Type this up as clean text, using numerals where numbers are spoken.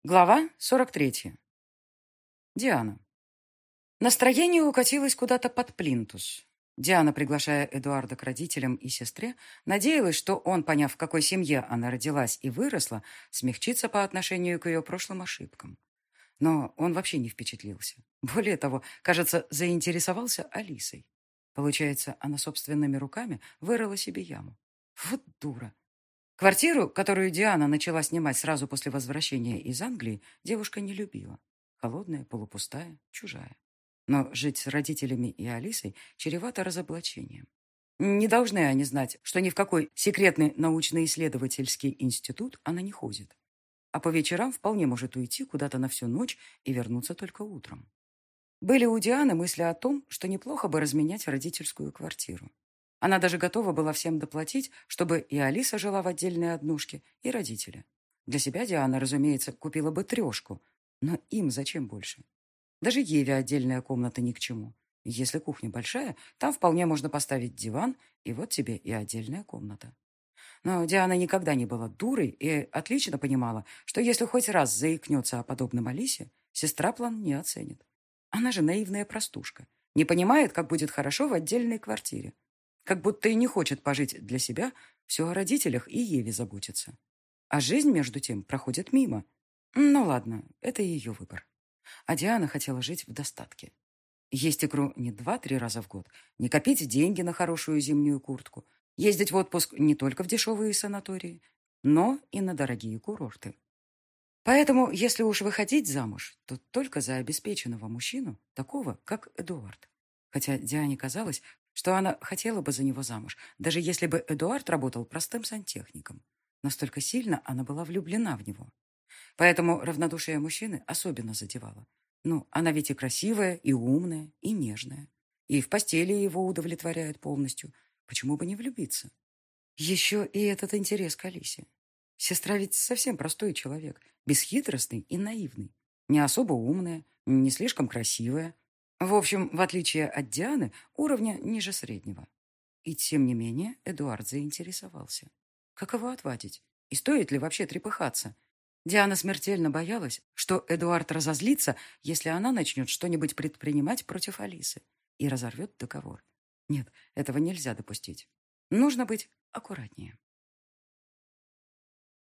Глава 43. Диана. Настроение укатилось куда-то под плинтус. Диана, приглашая Эдуарда к родителям и сестре, надеялась, что он, поняв, в какой семье она родилась и выросла, смягчится по отношению к ее прошлым ошибкам. Но он вообще не впечатлился. Более того, кажется, заинтересовался Алисой. Получается, она собственными руками вырыла себе яму. Вот дура. Квартиру, которую Диана начала снимать сразу после возвращения из Англии, девушка не любила. Холодная, полупустая, чужая. Но жить с родителями и Алисой чревато разоблачением. Не должны они знать, что ни в какой секретный научно-исследовательский институт она не ходит. А по вечерам вполне может уйти куда-то на всю ночь и вернуться только утром. Были у Дианы мысли о том, что неплохо бы разменять родительскую квартиру. Она даже готова была всем доплатить, чтобы и Алиса жила в отдельной однушке, и родители. Для себя Диана, разумеется, купила бы трешку, но им зачем больше? Даже Еве отдельная комната ни к чему. Если кухня большая, там вполне можно поставить диван, и вот тебе и отдельная комната. Но Диана никогда не была дурой и отлично понимала, что если хоть раз заикнется о подобном Алисе, сестра план не оценит. Она же наивная простушка, не понимает, как будет хорошо в отдельной квартире. Как будто и не хочет пожить для себя, все о родителях и Еве заботится. А жизнь, между тем, проходит мимо. Ну ладно, это ее выбор. А Диана хотела жить в достатке. Есть икру не 2-3 раза в год, не копить деньги на хорошую зимнюю куртку, ездить в отпуск не только в дешевые санатории, но и на дорогие курорты. Поэтому, если уж выходить замуж, то только за обеспеченного мужчину, такого, как Эдуард. Хотя Диане казалось, что она хотела бы за него замуж, даже если бы Эдуард работал простым сантехником. Настолько сильно она была влюблена в него. Поэтому равнодушие мужчины особенно задевало. Ну, она ведь и красивая, и умная, и нежная. И в постели его удовлетворяет полностью. Почему бы не влюбиться? Еще и этот интерес к Алисе. Сестра ведь совсем простой человек, бесхитростный и наивный. Не особо умная, не слишком красивая. В общем, в отличие от Дианы, уровня ниже среднего. И тем не менее Эдуард заинтересовался. Как его отвадить? И стоит ли вообще трепыхаться? Диана смертельно боялась, что Эдуард разозлится, если она начнет что-нибудь предпринимать против Алисы и разорвет договор. Нет, этого нельзя допустить. Нужно быть аккуратнее.